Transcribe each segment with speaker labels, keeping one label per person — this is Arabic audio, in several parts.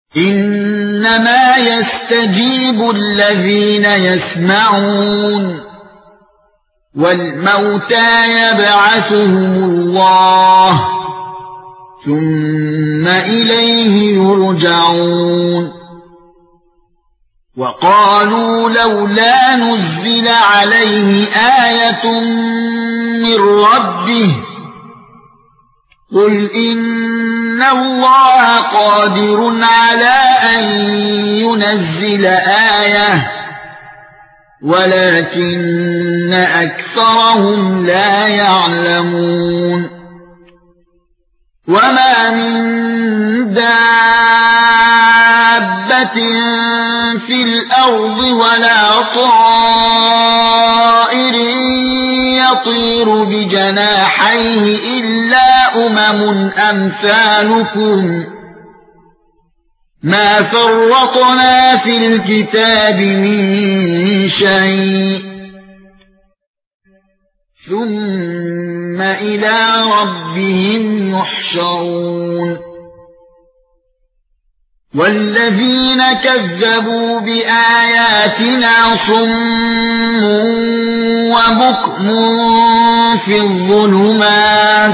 Speaker 1: إنما يستجيب الذين يسمعون والموتى يبعثهم الله ثم إليه يرجعون وقالوا لولا نزل عليه آية من ربه قل إن الله قادر على أن ينزل آية ولكن أكثرهم لا يعلمون وما من دابة في الأرض ولا طائر يطير بجناحيه إلا أمثالكم ما فرطنا في الكتاب من شيء ثم إلى ربهم يحشرون والذين كذبوا بآياتنا صم وبكم في الظلمات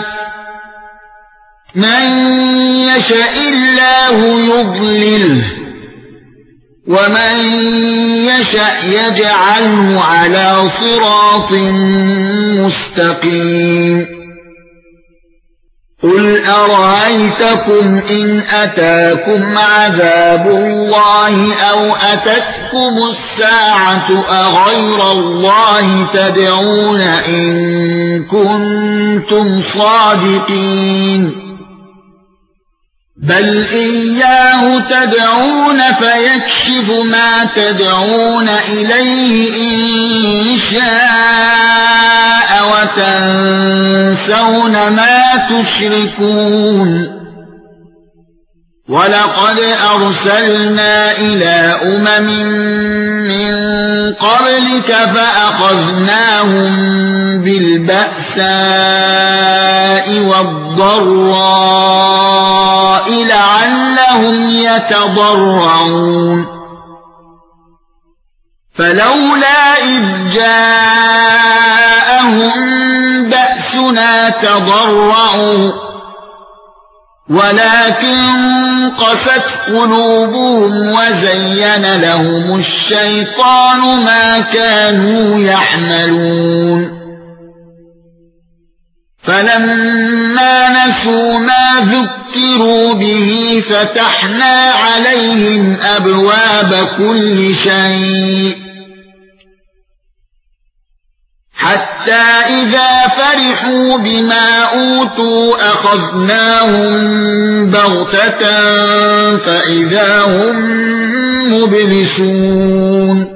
Speaker 1: من يشاء الله يضلله ومن يشاء يجعله على صراط مستقيم قل أرأيتكم إن أتاكم عذاب الله أو أتتكم الساعة أغير الله تدعون إن كنتم صادقين بل إياه تدعون فيكشف ما تدعون إليه إن شاء وتنسون ما تشركون ولقد أرسلنا إلى من قبلك فأخذناهم بالبأساء والضراء لعلهم يتضرعون فلولا إذ جاءهم بأسنا تضرعوا ولكن قست قلوبهم وزين لهم الشيطان ما كانوا يعملون فلما نسوا ما ذكروا به فتحنا عليهم أبواب كل شيء حتى إذا فرحوا بما أوتوا أخذناهم بغتة فإذا هم مبلسون